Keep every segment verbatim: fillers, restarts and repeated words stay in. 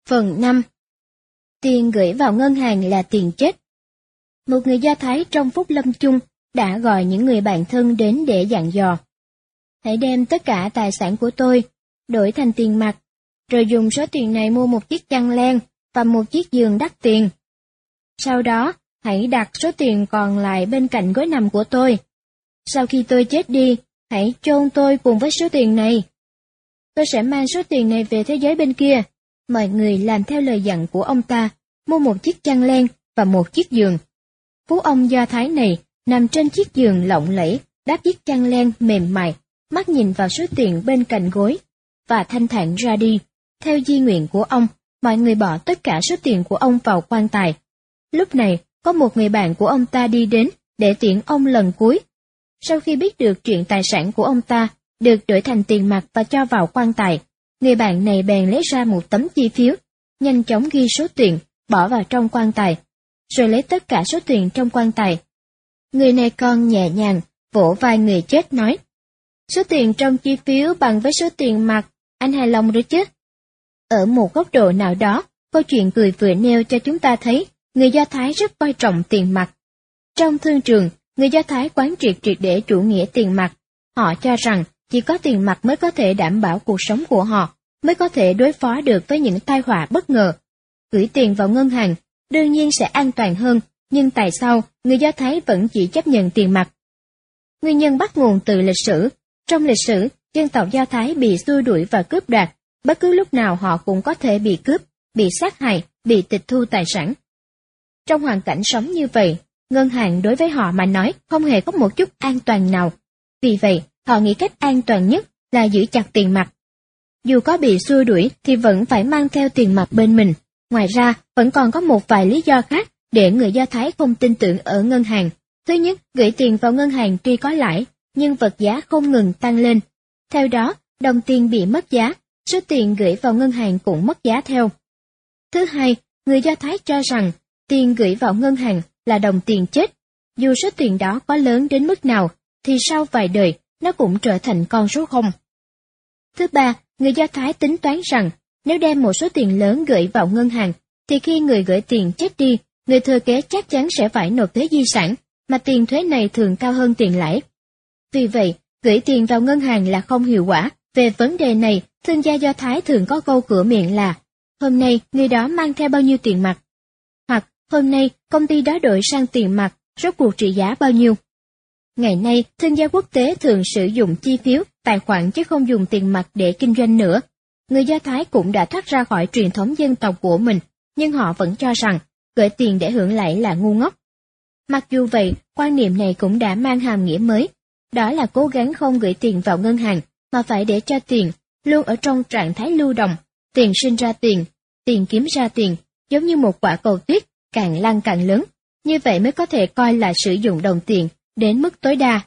Phần năm. Tiền gửi vào ngân hàng là tiền chết. Một người Do Thái trong phút lâm chung đã gọi những người bạn thân đến để dặn dò. Hãy đem tất cả tài sản của tôi, đổi thành tiền mặt, rồi dùng số tiền này mua một chiếc chăn len và một chiếc giường đắt tiền. Sau đó, hãy đặt số tiền còn lại bên cạnh gối nằm của tôi. Sau khi tôi chết đi, hãy chôn tôi cùng với số tiền này. Tôi sẽ mang số tiền này về thế giới bên kia. Mọi người làm theo lời dặn của ông ta, mua một chiếc chăn len và một chiếc giường. Phú ông Do Thái này nằm trên chiếc giường lộng lẫy, đắp chiếc chăn len mềm mại, mắt nhìn vào số tiền bên cạnh gối, và thanh thản ra đi. Theo di nguyện của ông, mọi người bỏ tất cả số tiền của ông vào quan tài. Lúc này, có một người bạn của ông ta đi đến để tiễn ông lần cuối. Sau khi biết được chuyện tài sản của ông ta được đổi thành tiền mặt và cho vào quan tài, người bạn này bèn lấy ra một tấm chi phiếu, nhanh chóng ghi số tiền, bỏ vào trong quan tài, rồi lấy tất cả số tiền trong quan tài. Người này còn nhẹ nhàng vỗ vai người chết nói: "Số tiền trong chi phiếu bằng với số tiền mặt, anh hài lòng rồi chứ?" Ở một góc độ nào đó, câu chuyện cười vừa nêu cho chúng ta thấy người Do Thái rất coi trọng tiền mặt. Trong thương trường, người Do Thái quán triệt triệt để chủ nghĩa tiền mặt. Họ cho rằng chỉ có tiền mặt mới có thể đảm bảo cuộc sống của họ, mới có thể đối phó được với những tai họa bất ngờ. Gửi tiền vào ngân hàng đương nhiên sẽ an toàn hơn, nhưng tại sao người Do Thái vẫn chỉ chấp nhận tiền mặt? Nguyên nhân bắt nguồn từ lịch sử. Trong lịch sử, dân tộc Do Thái bị xua đuổi và cướp đoạt, bất cứ lúc nào họ cũng có thể bị cướp, bị sát hại, bị tịch thu tài sản. Trong hoàn cảnh sống như vậy, ngân hàng đối với họ mà nói không hề có một chút an toàn nào. Vì vậy, họ nghĩ cách an toàn nhất là giữ chặt tiền mặt. Dù có bị xua đuổi thì vẫn phải mang theo tiền mặt bên mình. Ngoài ra, vẫn còn có một vài lý do khác để người Do Thái không tin tưởng ở ngân hàng. Thứ nhất, gửi tiền vào ngân hàng tuy có lãi, nhưng vật giá không ngừng tăng lên. Theo đó, đồng tiền bị mất giá, số tiền gửi vào ngân hàng cũng mất giá theo. Thứ hai, người Do Thái cho rằng tiền gửi vào ngân hàng là đồng tiền chết. Dù số tiền đó có lớn đến mức nào, thì sau vài đời, nó cũng trở thành con số không. Thứ ba, người Do Thái tính toán rằng nếu đem một số tiền lớn gửi vào ngân hàng, thì khi người gửi tiền chết đi, người thừa kế chắc chắn sẽ phải nộp thuế di sản, mà tiền thuế này thường cao hơn tiền lãi. Vì vậy, gửi tiền vào ngân hàng là không hiệu quả. Về vấn đề này, thương gia Do Thái thường có câu cửa miệng là: "Hôm nay người đó mang theo bao nhiêu tiền mặt?" Hoặc "Hôm nay công ty đó đổi sang tiền mặt, rốt cuộc trị giá bao nhiêu?" Ngày nay, thương gia quốc tế thường sử dụng chi phiếu, tài khoản chứ không dùng tiền mặt để kinh doanh nữa. Người Do Thái cũng đã thoát ra khỏi truyền thống dân tộc của mình, nhưng họ vẫn cho rằng gửi tiền để hưởng lãi là ngu ngốc. Mặc dù vậy, quan niệm này cũng đã mang hàm nghĩa mới, đó là cố gắng không gửi tiền vào ngân hàng, mà phải để cho tiền luôn ở trong trạng thái lưu động, tiền sinh ra tiền, tiền kiếm ra tiền, giống như một quả cầu tuyết, càng lăn càng lớn, như vậy mới có thể coi là sử dụng đồng tiền đến mức tối đa.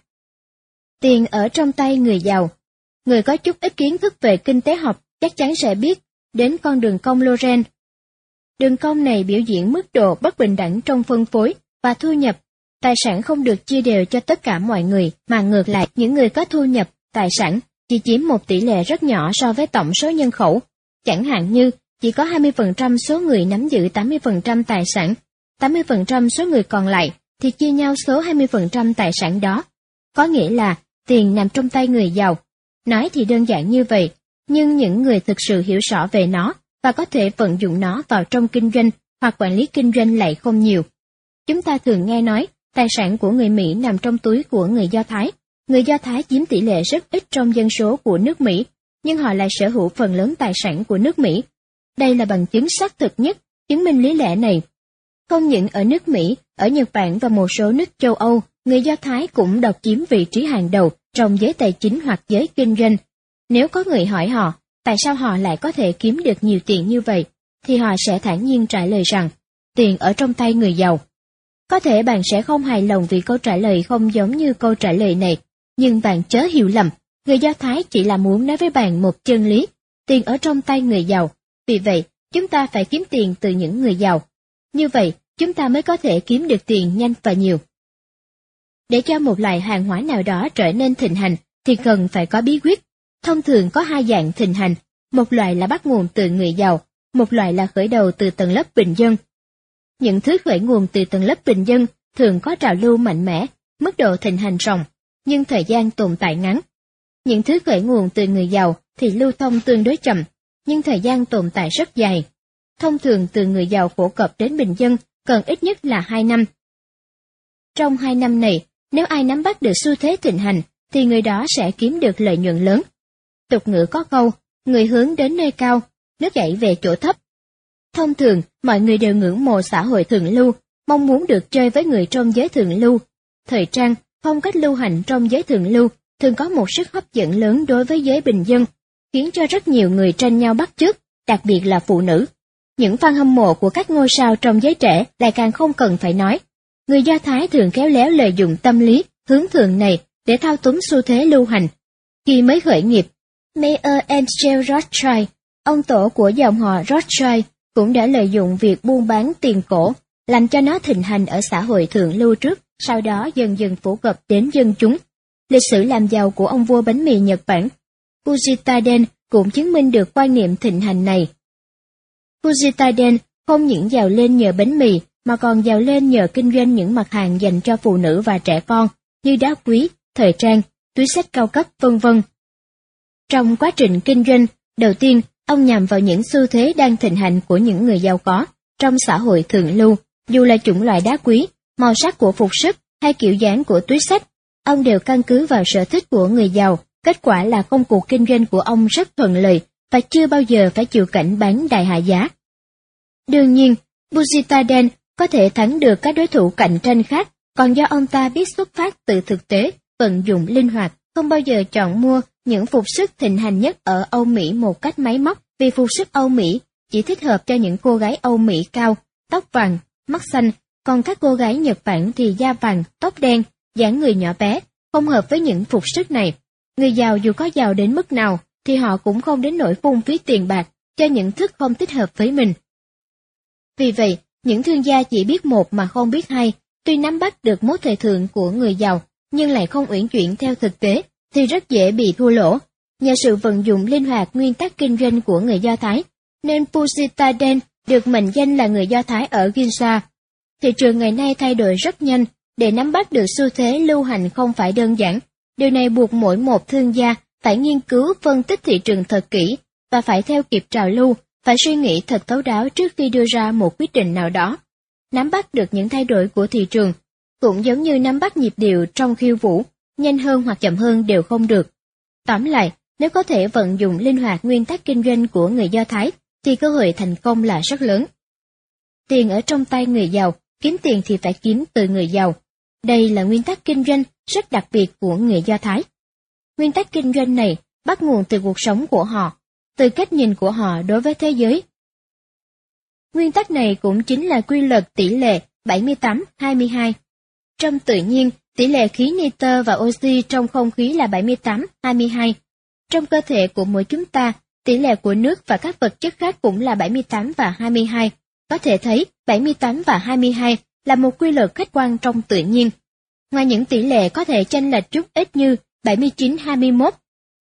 Tiền ở trong tay người giàu. Người có chút ít kiến thức về kinh tế học chắc chắn sẽ biết đến con đường cong Lorenz. Đường cong này biểu diễn mức độ bất bình đẳng trong phân phối và thu nhập. Tài sản không được chia đều cho tất cả mọi người, mà ngược lại, những người có thu nhập, tài sản chỉ chiếm một tỷ lệ rất nhỏ so với tổng số nhân khẩu. Chẳng hạn như, chỉ có hai mươi phần trăm số người nắm giữ tám mươi phần trăm tài sản, tám mươi phần trăm số người còn lại thì chia nhau số hai mươi phần trăm tài sản đó. Có nghĩa là, tiền nằm trong tay người giàu. Nói thì đơn giản như vậy, nhưng những người thực sự hiểu rõ về nó và có thể vận dụng nó vào trong kinh doanh hoặc quản lý kinh doanh lại không nhiều. Chúng ta thường nghe nói, tài sản của người Mỹ nằm trong túi của người Do Thái. Người Do Thái chiếm tỷ lệ rất ít trong dân số của nước Mỹ, nhưng họ lại sở hữu phần lớn tài sản của nước Mỹ. Đây là bằng chứng xác thực nhất, chứng minh lý lẽ này. Không những ở nước Mỹ, ở Nhật Bản và một số nước châu Âu, người Do Thái cũng độc chiếm vị trí hàng đầu trong giới tài chính hoặc giới kinh doanh. Nếu có người hỏi họ, tại sao họ lại có thể kiếm được nhiều tiền như vậy, thì họ sẽ thản nhiên trả lời rằng, tiền ở trong tay người giàu. Có thể bạn sẽ không hài lòng vì câu trả lời không giống như câu trả lời này, nhưng bạn chớ hiểu lầm, người Do Thái chỉ là muốn nói với bạn một chân lý, tiền ở trong tay người giàu. Vì vậy, chúng ta phải kiếm tiền từ những người giàu. Như vậy, chúng ta mới có thể kiếm được tiền nhanh và nhiều. Để cho một loại hàng hóa nào đó trở nên thịnh hành, thì cần phải có bí quyết. Thông thường có hai dạng thịnh hành, một loại là bắt nguồn từ người giàu, một loại là khởi đầu từ tầng lớp bình dân. Những thứ khởi nguồn từ tầng lớp bình dân thường có trào lưu mạnh mẽ, mức độ thịnh hành rộng, nhưng thời gian tồn tại ngắn. Những thứ khởi nguồn từ người giàu thì lưu thông tương đối chậm, nhưng thời gian tồn tại rất dài. Thông thường từ người giàu phổ cập đến bình dân cần ít nhất là hai năm. Trong hai năm này, nếu ai nắm bắt được xu thế thịnh hành, thì người đó sẽ kiếm được lợi nhuận lớn. Tục ngữ có câu, người hướng đến nơi cao, nước chảy về chỗ thấp. Thông thường, mọi người đều ngưỡng mộ xã hội thượng lưu, mong muốn được chơi với người trong giới thượng lưu. Thời trang, phong cách lưu hành trong giới thượng lưu thường có một sức hấp dẫn lớn đối với giới bình dân, khiến cho rất nhiều người tranh nhau bắt chước, đặc biệt là phụ nữ. Những fan hâm mộ của các ngôi sao trong giới trẻ lại càng không cần phải nói. Người Do Thái thường khéo léo lợi dụng tâm lý, hướng thượng này để thao túng xu thế lưu hành. Khi mới khởi nghiệp, Meyer Angel Rothschild, ông tổ của dòng họ Rothschild, cũng đã lợi dụng việc buôn bán tiền cổ, làm cho nó thịnh hành ở xã hội thượng lưu trước, sau đó dần dần phổ cập đến dân chúng. Lịch sử làm giàu của ông vua bánh mì Nhật Bản, Fujita-den, cũng chứng minh được quan niệm thịnh hành này. Fujita-den không những giàu lên nhờ bánh mì, mà còn giàu lên nhờ kinh doanh những mặt hàng dành cho phụ nữ và trẻ con, như đá quý, thời trang, túi xách cao cấp, vân vân. Trong quá trình kinh doanh, đầu tiên, ông nhằm vào những xu thế đang thịnh hành của những người giàu có trong xã hội thượng lưu, dù là chủng loại đá quý, màu sắc của phục sức hay kiểu dáng của túi xách, ông đều căn cứ vào sở thích của người giàu. Kết quả là công cuộc kinh doanh của ông rất thuận lợi và chưa bao giờ phải chịu cảnh bán đại hạ giá. Đương nhiên, Fujita-den có thể thắng được các đối thủ cạnh tranh khác, còn do ông ta biết xuất phát từ thực tế, vận dụng linh hoạt, không bao giờ chọn mua những phục sức thịnh hành nhất ở Âu Mỹ một cách máy móc, vì phục sức Âu Mỹ chỉ thích hợp cho những cô gái Âu Mỹ cao, tóc vàng, mắt xanh, còn các cô gái Nhật Bản thì da vàng, tóc đen, dáng người nhỏ bé, không hợp với những phục sức này. Người giàu dù có giàu đến mức nào thì họ cũng không đến nỗi phung phí tiền bạc cho những thức không thích hợp với mình. Vì vậy, những thương gia chỉ biết một mà không biết hai, tuy nắm bắt được mốt thời thượng của người giàu, nhưng lại không uyển chuyển theo thực tế, thì rất dễ bị thua lỗ. Nhờ sự vận dụng linh hoạt nguyên tắc kinh doanh của người Do Thái, nên Fujita-den được mệnh danh là người Do Thái ở Ginza. Thị trường ngày nay thay đổi rất nhanh, để nắm bắt được xu thế lưu hành không phải đơn giản. Điều này buộc mỗi một thương gia phải nghiên cứu phân tích thị trường thật kỹ và phải theo kịp trào lưu, phải suy nghĩ thật thấu đáo trước khi đưa ra một quyết định nào đó. Nắm bắt được những thay đổi của thị trường, cũng giống như nắm bắt nhịp điệu trong khiêu vũ, nhanh hơn hoặc chậm hơn đều không được. Tóm lại, nếu có thể vận dụng linh hoạt nguyên tắc kinh doanh của người Do Thái, thì cơ hội thành công là rất lớn. Tiền ở trong tay người giàu, kiếm tiền thì phải kiếm từ người giàu. Đây là nguyên tắc kinh doanh rất đặc biệt của người Do Thái. Nguyên tắc kinh doanh này bắt nguồn từ cuộc sống của họ, từ cách nhìn của họ đối với thế giới. Nguyên tắc này cũng chính là quy luật tỷ lệ bảy mươi tám hai mươi hai. Trong tự nhiên, tỷ lệ khí nitơ và oxy trong không khí là bảy mươi tám hai mươi hai. Trong cơ thể của mỗi chúng ta, tỷ lệ của nước và các vật chất khác cũng là bảy mươi tám và hai mươi hai. Có thể thấy, bảy mươi tám và hai mươi hai là một quy luật khách quan trong tự nhiên. Ngoài những tỷ lệ có thể chênh lệch chút ít như bảy mươi chín hai mươi mốt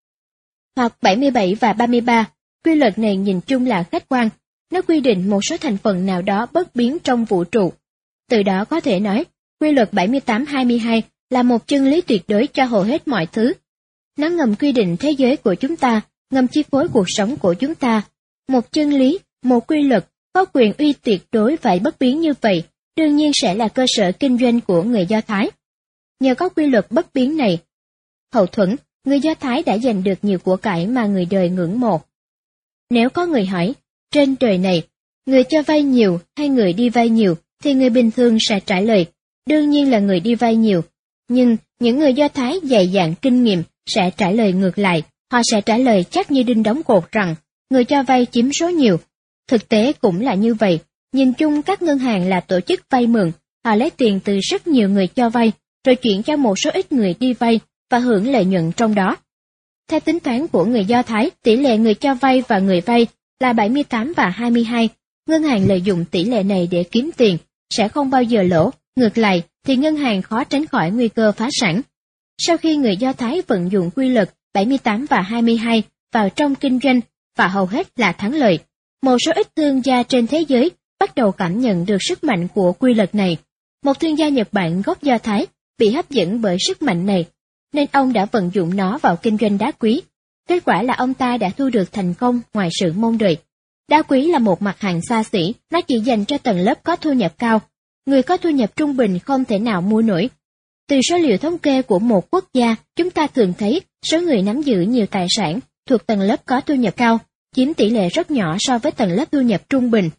hoặc bảy mươi bảy và ba mươi ba, quy luật này nhìn chung là khách quan. Nó quy định một số thành phần nào đó bất biến trong vũ trụ. Từ đó có thể nói, quy luật bảy mươi tám hai mươi hai là một chân lý tuyệt đối cho hầu hết mọi thứ. Nó ngầm quy định thế giới của chúng ta, ngầm chi phối cuộc sống của chúng ta. Một chân lý, một quy luật, có quyền uy tuyệt đối phải bất biến như vậy, đương nhiên sẽ là cơ sở kinh doanh của người Do Thái. Nhờ có quy luật bất biến này, hậu thuẫn, người Do Thái đã giành được nhiều của cải mà người đời ngưỡng mộ. Nếu có người hỏi, trên đời này, người cho vay nhiều hay người đi vay nhiều, thì người bình thường sẽ trả lời, đương nhiên là người đi vay nhiều. Nhưng những người Do Thái dày dạn kinh nghiệm sẽ trả lời ngược lại, họ sẽ trả lời chắc như đinh đóng cột rằng, người cho vay chiếm số nhiều. Thực tế cũng là như vậy, nhìn chung các ngân hàng là tổ chức vay mượn, họ lấy tiền từ rất nhiều người cho vay, rồi chuyển cho một số ít người đi vay và hưởng lợi nhuận trong đó. Theo tính toán của người Do Thái, tỷ lệ người cho vay và người vay là bảy mươi tám và hai mươi hai. Ngân hàng lợi dụng tỷ lệ này để kiếm tiền, sẽ không bao giờ lỗ, ngược lại thì ngân hàng khó tránh khỏi nguy cơ phá sản. Sau khi người Do Thái vận dụng quy luật bảy mươi tám và hai mươi hai vào trong kinh doanh và hầu hết là thắng lợi, một số ít thương gia trên thế giới bắt đầu cảm nhận được sức mạnh của quy luật này. Một thương gia Nhật Bản gốc Do Thái bị hấp dẫn bởi sức mạnh này, nên ông đã vận dụng nó vào kinh doanh đá quý. Kết quả là ông ta đã thu được thành công ngoài sự mong đợi. Đá quý là một mặt hàng xa xỉ, nó chỉ dành cho tầng lớp có thu nhập cao. Người có thu nhập trung bình không thể nào mua nổi. Từ số liệu thống kê của một quốc gia, chúng ta thường thấy số người nắm giữ nhiều tài sản thuộc tầng lớp có thu nhập cao, chiếm tỷ lệ rất nhỏ so với tầng lớp thu nhập trung bình.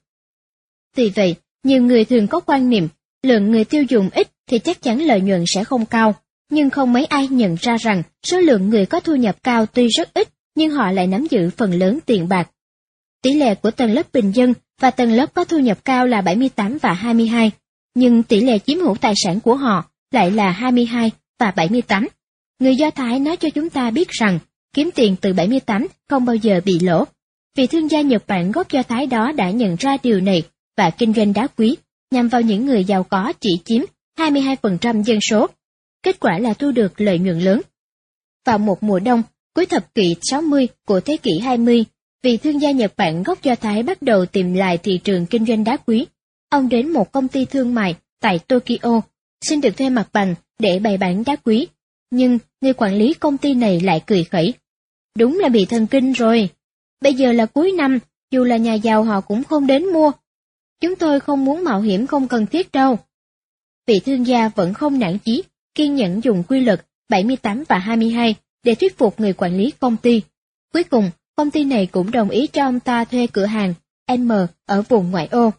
Vì vậy, nhiều người thường có quan niệm, lượng người tiêu dùng ít thì chắc chắn lợi nhuận sẽ không cao, nhưng không mấy ai nhận ra rằng số lượng người có thu nhập cao tuy rất ít, nhưng họ lại nắm giữ phần lớn tiền bạc. Tỷ lệ của tầng lớp bình dân và tầng lớp có thu nhập cao là bảy mươi tám và hai mươi hai, nhưng tỷ lệ chiếm hữu tài sản của họ lại là hai mươi hai và bảy mươi tám. Người Do Thái nói cho chúng ta biết rằng, kiếm tiền từ bảy mươi tám không bao giờ bị lỗ. Vì thương gia Nhật Bản gốc Do Thái đó đã nhận ra điều này và kinh doanh đá quý nhằm vào những người giàu có chỉ chiếm hai mươi hai phần trăm dân số. Kết quả là thu được lợi nhuận lớn. Vào một mùa đông, cuối thập kỷ sáu mươi của thế kỷ hai mươi, vì thương gia Nhật Bản gốc Do Thái bắt đầu tìm lại thị trường kinh doanh đá quý. Ông đến một công ty thương mại tại Tokyo, xin được thuê mặt bằng để bày bán đá quý. Nhưng người quản lý công ty này lại cười khẩy. Đúng là bị thần kinh rồi. Bây giờ là cuối năm, dù là nhà giàu họ cũng không đến mua. Chúng tôi không muốn mạo hiểm không cần thiết đâu. Vị thương gia vẫn không nản chí, kiên nhẫn dùng quy luật bảy mươi tám và hai mươi hai để thuyết phục người quản lý công ty. Cuối cùng, công ty này cũng đồng ý cho ông ta thuê cửa hàng M ở vùng ngoại ô.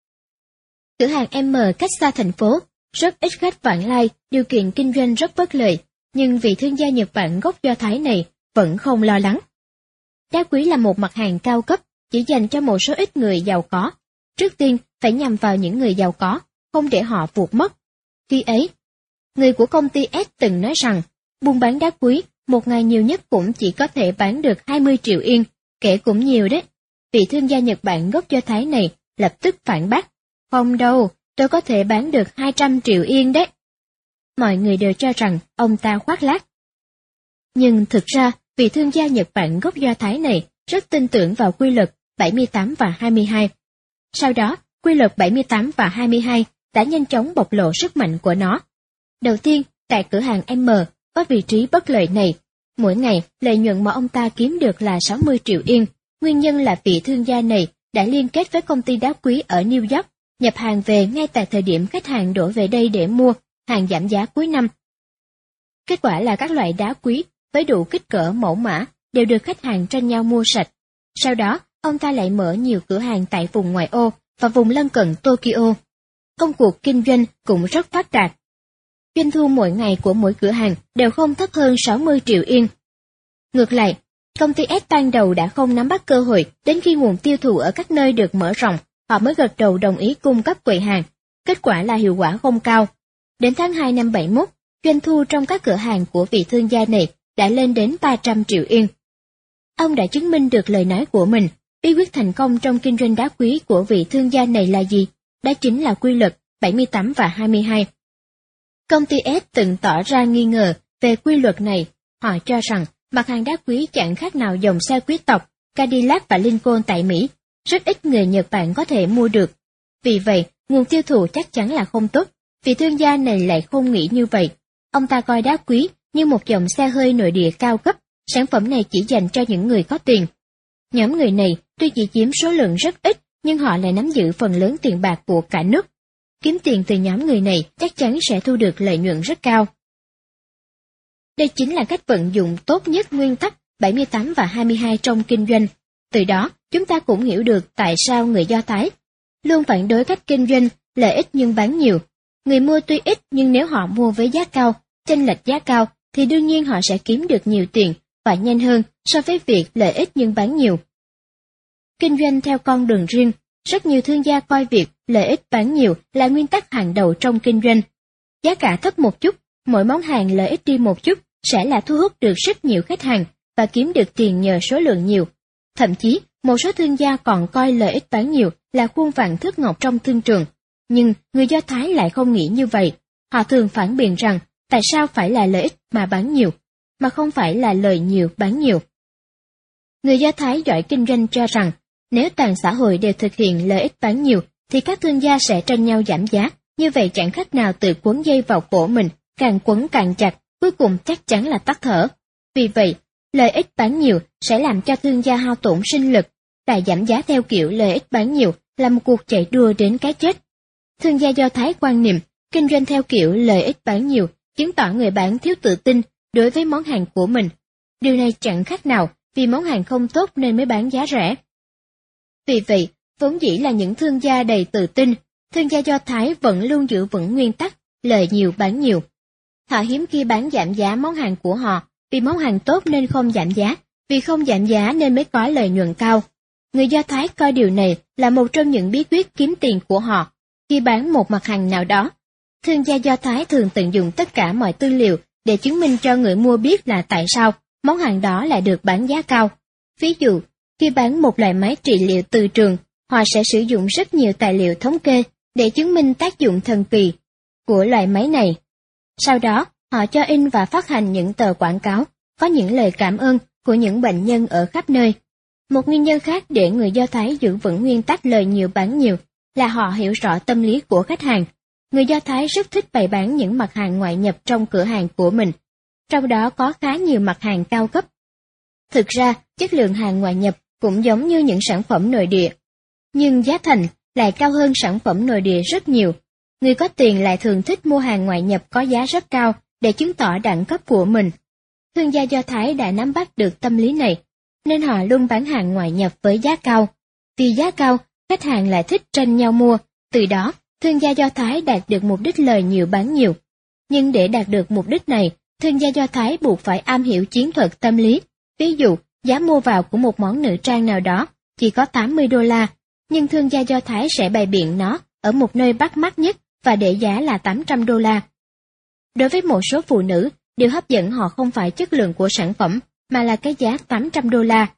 Cửa hàng M cách xa thành phố, rất ít khách vãng lai, điều kiện kinh doanh rất bất lợi, nhưng vị thương gia Nhật Bản gốc Do Thái này vẫn không lo lắng. Đá quý là một mặt hàng cao cấp, chỉ dành cho một số ít người giàu có. Trước tiên, phải nhằm vào những người giàu có, không để họ vụt mất. Khi ấy, người của công ty S từng nói rằng, buôn bán đá quý, một ngày nhiều nhất cũng chỉ có thể bán được hai mươi triệu yên, kể cũng nhiều đấy. Vị thương gia Nhật Bản gốc Do Thái này lập tức phản bác. Không đâu, tôi có thể bán được hai trăm triệu yên đấy. Mọi người đều cho rằng ông ta khoác lác. Nhưng thực ra, vị thương gia Nhật Bản gốc Do Thái này rất tin tưởng vào quy luật bảy mươi tám và hai mươi hai. Sau đó, quy luật bảy mươi tám và hai mươi hai đã nhanh chóng bộc lộ sức mạnh của nó. Đầu tiên, tại cửa hàng M, có vị trí bất lợi này. Mỗi ngày, lợi nhuận mà ông ta kiếm được là sáu mươi triệu yên. Nguyên nhân là vị thương gia này đã liên kết với công ty đá quý ở New York, nhập hàng về ngay tại thời điểm khách hàng đổ về đây để mua hàng giảm giá cuối năm. Kết quả là các loại đá quý với đủ kích cỡ mẫu mã đều được khách hàng tranh nhau mua sạch. Sau đó, ông ta lại mở nhiều cửa hàng tại vùng ngoại ô và vùng lân cận Tokyo. Công cuộc kinh doanh cũng rất phát đạt. Doanh thu mỗi ngày của mỗi cửa hàng đều không thấp hơn sáu mươi triệu yên. Ngược lại, công ty S ban đầu đã không nắm bắt cơ hội, đến khi nguồn tiêu thụ ở các nơi được mở rộng, họ mới gật đầu đồng ý cung cấp quầy hàng. Kết quả là hiệu quả không cao. Đến tháng hai năm bảy mươi mốt, doanh thu trong các cửa hàng của vị thương gia này đã lên đến ba trăm triệu yên. Ông đã chứng minh được lời nói của mình. Bí quyết thành công trong kinh doanh đá quý của vị thương gia này là gì? Đó chính là quy luật bảy mươi tám và hai mươi hai. Công ty S từng tỏ ra nghi ngờ về quy luật này. Họ cho rằng mặt hàng đá quý chẳng khác nào dòng xe quý tộc, Cadillac và Lincoln tại Mỹ. Rất ít người Nhật Bản có thể mua được. Vì vậy, nguồn tiêu thụ chắc chắn là không tốt. Vị thương gia này lại không nghĩ như vậy. Ông ta coi đá quý như một dòng xe hơi nội địa cao cấp, sản phẩm này chỉ dành cho những người có tiền. Nhóm người này tuy chỉ chiếm số lượng rất ít, nhưng họ lại nắm giữ phần lớn tiền bạc của cả nước. Kiếm tiền từ nhóm người này chắc chắn sẽ thu được lợi nhuận rất cao. Đây chính là cách vận dụng tốt nhất nguyên tắc bảy mươi tám và hai mươi hai trong kinh doanh. Từ đó, chúng ta cũng hiểu được tại sao người Do Thái luôn phản đối cách kinh doanh lợi ích nhưng bán nhiều. Người mua tuy ít nhưng nếu họ mua với giá cao, chênh lệch giá cao, thì đương nhiên họ sẽ kiếm được nhiều tiền và nhanh hơn so với việc lợi ích nhưng bán nhiều. Kinh doanh theo con đường riêng, rất nhiều thương gia coi việc lợi ích bán nhiều là nguyên tắc hàng đầu trong kinh doanh. Giá cả thấp một chút, mỗi món hàng lợi ích đi một chút sẽ là thu hút được rất nhiều khách hàng và kiếm được tiền nhờ số lượng nhiều. Thậm chí, một số thương gia còn coi lợi ích bán nhiều là khuôn vàng thước ngọc trong thương trường. Nhưng người Do Thái lại không nghĩ như vậy. Họ thường phản biện rằng tại sao phải là lợi ích mà bán nhiều, mà không phải là lời nhiều bán nhiều. Người Do Thái giỏi kinh doanh cho rằng Nếu toàn xã hội đều thực hiện lợi ích bán nhiều, thì các thương gia sẽ tranh nhau giảm giá, như vậy chẳng khác nào tự quấn dây vào cổ mình, càng quấn càng chặt, cuối cùng chắc chắn là tắt thở. Vì vậy, lợi ích bán nhiều sẽ làm cho thương gia hao tổn sinh lực, và giảm giá theo kiểu lợi ích bán nhiều là một cuộc chạy đua đến cái chết. Thương gia Do Thái quan niệm, kinh doanh theo kiểu lợi ích bán nhiều, chứng tỏ người bán thiếu tự tin đối với món hàng của mình. Điều này chẳng khác nào vì món hàng không tốt nên mới bán giá rẻ. Vì vậy, vốn dĩ là những thương gia đầy tự tin, thương gia Do Thái vẫn luôn giữ vững nguyên tắc lời nhiều bán nhiều. Họ hiếm khi bán giảm giá món hàng của họ, vì món hàng tốt nên không giảm giá, vì không giảm giá nên mới có lợi nhuận cao. Người Do Thái coi điều này là một trong những bí quyết kiếm tiền của họ. Khi bán một mặt hàng nào đó, thương gia Do Thái thường tận dụng tất cả mọi tư liệu để chứng minh cho người mua biết là tại sao món hàng đó lại được bán giá cao. Ví dụ, khi bán một loại máy trị liệu từ trường, họ sẽ sử dụng rất nhiều tài liệu thống kê để chứng minh tác dụng thần kỳ của loại máy này. Sau đó, họ cho in và phát hành những tờ quảng cáo, có những lời cảm ơn của những bệnh nhân ở khắp nơi. Một nguyên nhân khác để người Do Thái giữ vững nguyên tắc lời nhiều bán nhiều là họ hiểu rõ tâm lý của khách hàng. Người Do Thái rất thích bày bán những mặt hàng ngoại nhập trong cửa hàng của mình, trong đó có khá nhiều mặt hàng cao cấp. Thực ra, chất lượng hàng ngoại nhập cũng giống như những sản phẩm nội địa, nhưng giá thành lại cao hơn sản phẩm nội địa rất nhiều. Người có tiền lại thường thích mua hàng ngoại nhập có giá rất cao để chứng tỏ đẳng cấp của mình. Thương gia Do Thái đã nắm bắt được tâm lý này, nên họ luôn bán hàng ngoại nhập với giá cao. Vì giá cao, khách hàng lại thích tranh nhau mua, từ đó, thương gia Do Thái đạt được mục đích lời nhiều bán nhiều. Nhưng để đạt được mục đích này, thương gia Do Thái buộc phải am hiểu chiến thuật tâm lý. Ví dụ, giá mua vào của một món nữ trang nào đó chỉ có tám mươi đô la, nhưng thương gia Do Thái sẽ bày biện nó ở một nơi bắt mắt nhất và để giá là tám trăm đô la. Đối với một số phụ nữ, điều hấp dẫn họ không phải chất lượng của sản phẩm, mà là cái giá tám trăm đô la.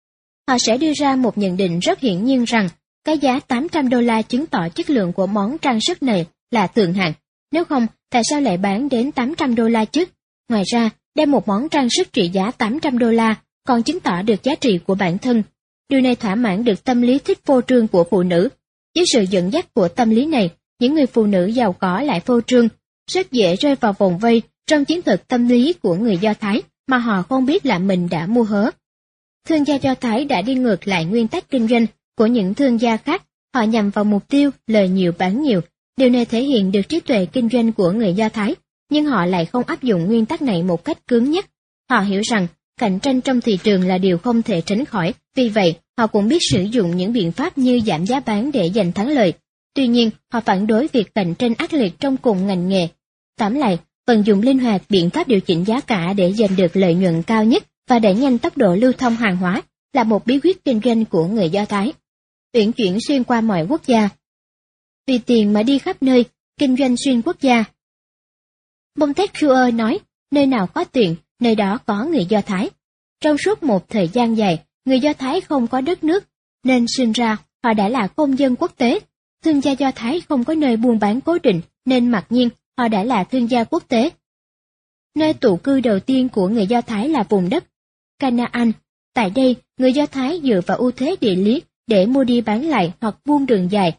Họ sẽ đưa ra một nhận định rất hiển nhiên rằng, cái giá tám trăm đô la chứng tỏ chất lượng của món trang sức này là thượng hạng, nếu không, tại sao lại bán đến tám trăm đô la chứ? Ngoài ra, đem một món trang sức trị giá tám trăm đô la còn chứng tỏ được giá trị của bản thân. Điều này thỏa mãn được tâm lý thích phô trương của phụ nữ. Dưới sự dẫn dắt của tâm lý này, những người phụ nữ giàu có lại phô trương, rất dễ rơi vào vòng vây trong chiến thuật tâm lý của người Do Thái mà họ không biết là mình đã mua hớ. Thương gia Do Thái đã đi ngược lại nguyên tắc kinh doanh của những thương gia khác, họ nhằm vào mục tiêu lời nhiều bán nhiều. Điều này thể hiện được trí tuệ kinh doanh của người Do Thái, nhưng họ lại không áp dụng nguyên tắc này một cách cứng nhắc. Họ hiểu rằng cạnh tranh trong thị trường là điều không thể tránh khỏi, vì vậy họ cũng biết sử dụng những biện pháp như giảm giá bán để giành thắng lợi. Tuy nhiên, họ phản đối việc cạnh tranh ác liệt trong cùng ngành nghề. Tóm lại, vận dụng linh hoạt biện pháp điều chỉnh giá cả để giành được lợi nhuận cao nhất và đẩy nhanh tốc độ lưu thông hàng hóa là một bí quyết kinh doanh của người Do Thái. Uyển chuyển xuyên qua mọi quốc gia. Vì tiền mà đi khắp nơi, kinh doanh xuyên quốc gia. Montesquieu nói, nơi nào có tiền, nơi đó có người Do Thái. Trong suốt một thời gian dài, người Do Thái không có đất nước, nên sinh ra họ đã là công dân quốc tế. Thương gia Do Thái không có nơi buôn bán cố định, nên mặc nhiên họ đã là thương gia quốc tế. Nơi tụ cư đầu tiên của người Do Thái là vùng đất Canaan. Tại đây, người Do Thái dựa vào ưu thế địa lý để mua đi bán lại hoặc buôn đường dài.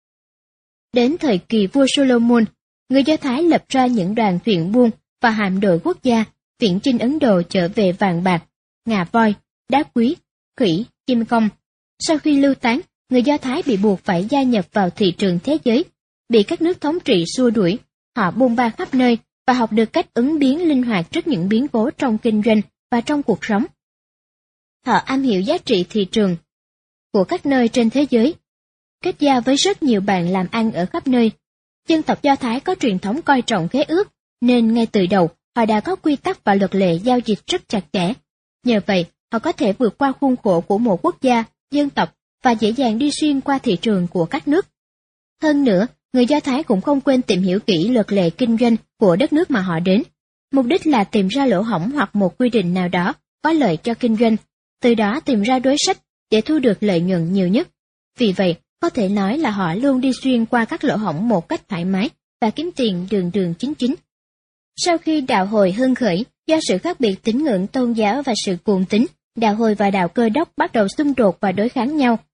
Đến thời kỳ vua Solomon, người Do Thái lập ra những đoàn thuyền buôn và hạm đội quốc gia, viễn chinh Ấn Độ trở về vàng bạc, ngà voi, đá quý, khỉ, chim công. Sau khi lưu tán, người Do Thái bị buộc phải gia nhập vào thị trường thế giới, bị các nước thống trị xua đuổi. Họ buôn ba khắp nơi và học được cách ứng biến linh hoạt trước những biến cố trong kinh doanh và trong cuộc sống. Họ am hiểu giá trị thị trường của các nơi trên thế giới, kết giao với rất nhiều bạn làm ăn ở khắp nơi. Dân tộc Do Thái có truyền thống coi trọng khế ước, nên ngay từ đầu họ đã có quy tắc và luật lệ giao dịch rất chặt chẽ. Nhờ vậy, họ có thể vượt qua khuôn khổ của một quốc gia, dân tộc và dễ dàng đi xuyên qua thị trường của các nước. Hơn nữa, người Do Thái cũng không quên tìm hiểu kỹ luật lệ kinh doanh của đất nước mà họ đến. Mục đích là tìm ra lỗ hổng hoặc một quy định nào đó có lợi cho kinh doanh, từ đó tìm ra đối sách để thu được lợi nhuận nhiều nhất. Vì vậy, có thể nói là họ luôn đi xuyên qua các lỗ hổng một cách thoải mái và kiếm tiền đường đường chính chính. Sau khi đạo Hồi hưng khởi, do sự khác biệt tín ngưỡng tôn giáo và sự cuồng tín, đạo Hồi và đạo Cơ Đốc bắt đầu xung đột và đối kháng nhau.